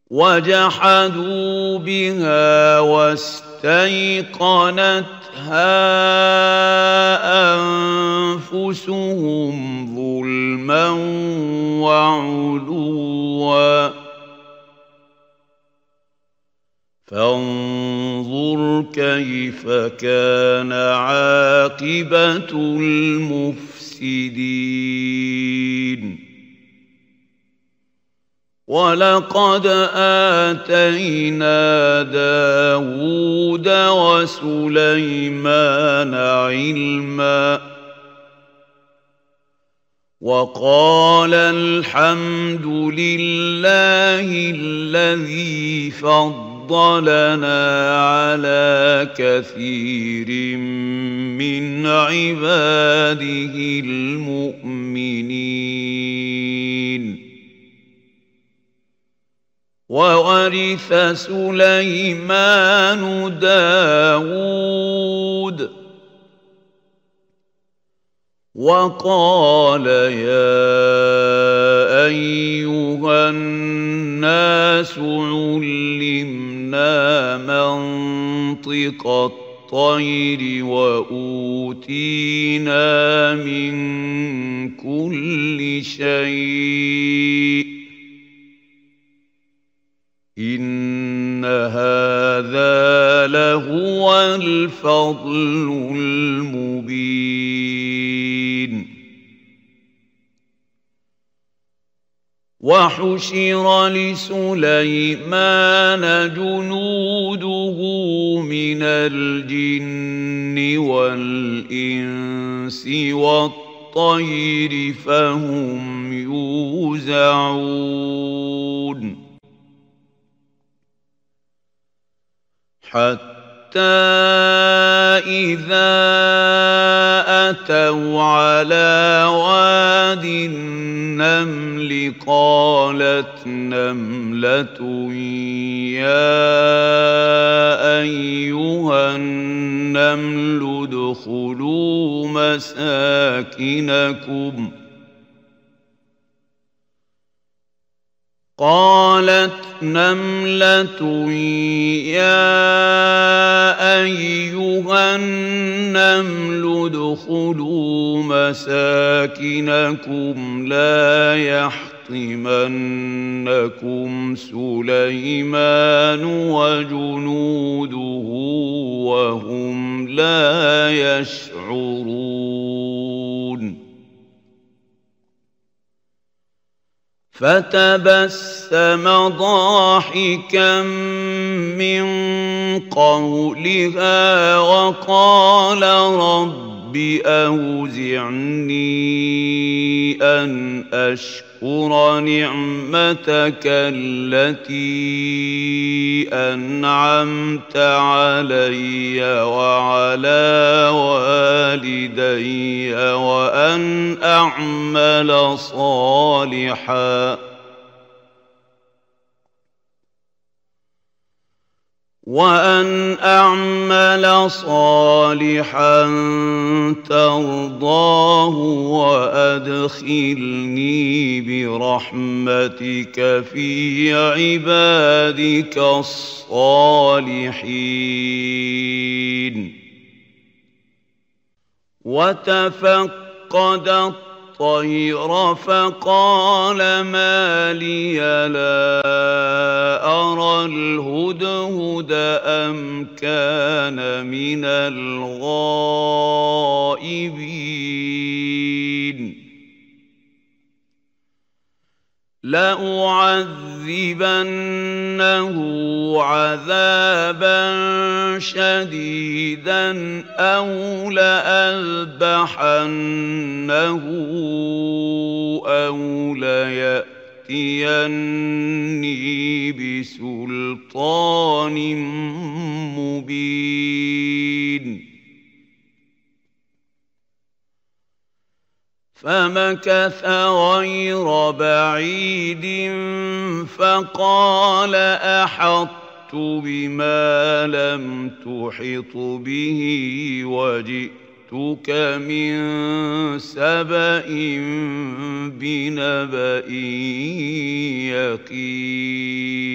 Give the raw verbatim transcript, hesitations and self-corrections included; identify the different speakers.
Speaker 1: وجحدوا بها واستيقنتها أنفسهم ظلما وعلوا فانظر كيف كان عاقبة المفسدين ولقد آتينا داود وسليمان علما وقال الحمد لله الذي فضلنا على كثير من عباده المؤمنين وورث سليمان داود وقال يا أيها الناس علمنا منطق الطير وأوتينا من كل شيء إن هذا لهو الفضل المبين وحشر لسليمان جنوده من الجن والإنس والطير فهم يوزعون حتى إذا أتوا على واد النمل قالت نملة يا أيها النمل ادخلوا مساكنكم قالت نملة يا أيها النمل ادخلوا مساكنكم لا يحطمنكم سليمان وجنوده وهم لا يشعرون فتبسم ضاحكا من قولها وقال رب أوزعني أن أشكر نعمتك التي أنعمت علي وعلى والدي وأن أعمل صالحا وأن أعمل صالحا ترضاه وأدخلني برحمتك في عبادك الصالحين وتفقد الطير فقال ما لي لا أرى الهدهد أم كان من الغائبين لأعذبنه عذابا شديدا أو لأذبحنه أو ليأتيني بسلطان مبين فمكث غير بعيد فقال أحطت بما لم تحط به وجئتك من سبأ بنبأ يقين